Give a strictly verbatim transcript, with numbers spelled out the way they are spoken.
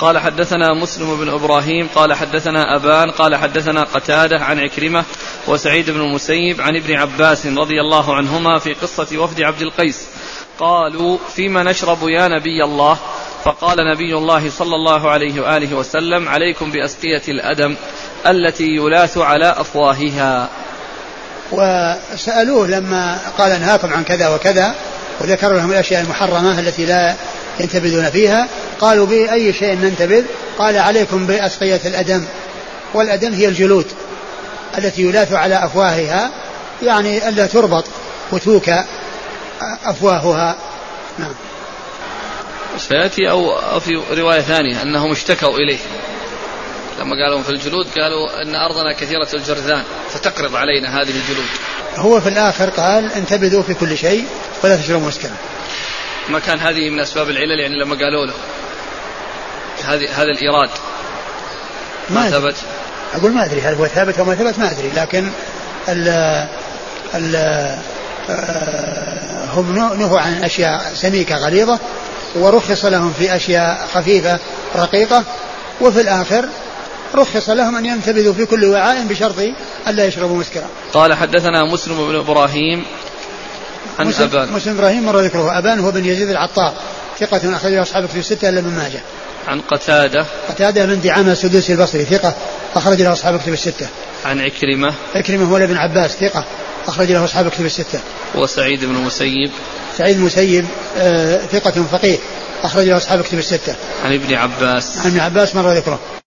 قال حدثنا مسلم بن إبراهيم قال حدثنا أبان قال حدثنا قتادة عن عكرمة وسعيد بن المسيب عن ابن عباس رضي الله عنهما في قصة وفد عبد القيس قالوا فيما نشرب يا نبي الله؟ فقال نبي الله صلى الله عليه وآله وسلم عليكم بأسقية الأدم التي يلاث على أفواهها. وسألوه لما قال انهاكم عن كذا وكذا وذكروا لهم الأشياء المحرمة التي لا ينتبذون فيها، قالوا بأي شيء ننتبذ؟ قال عليكم بأسقية الأدم، والأدم هي الجلود التي يلاث على أفواهها، يعني ألا تربط وتوكى أفواهها. نعم. سيأتي أو في رواية ثانية أنهم اشتكوا إليه لما قالوا في الجلود، قالوا أن أرضنا كثيرة الجرذان فتقرض علينا هذه الجلود. هو في الآخر قال انتبذوا في كل شيء ولا تشربوا مسكرا. ما كان هذه من أسباب العلل يعني لما قالوا له هذه هذا الإيراد ما ثبت؟ أقول ما أدري هل هو ثابت أو ما ثبت ما أدري، لكن ال ال هم نهوا عن أشياء سميكة غليظة ورخص لهم في أشياء خفيفة رقيقة، وفي الآخر رخص لهم أن ينتبذوا في كل وعاء بشرط ألا يشربوا مسكرا. قال حدثنا مسلم بن إبراهيم عن مسلم أبان. مسلم إبراهيم مر ذكره. أبان هو بن يزيد العطار ثقة أخرجه أصحاب الكتب الستة إلا ابن ماجه. عن قتادة قتادة بن دعامة السدوسي البصري ثقة أخرج له أصحاب الكتب الستة. عن عكرمة عكرمة هو ابن عباس ثقة أخرج له أصحاب الكتب الستة. وسعيد بن المسيب سعيد المسيب آه ثقة فقيه أخرج له أصحاب الكتب الستة. عن ابن عباس عن ابن عباس مر ذكره.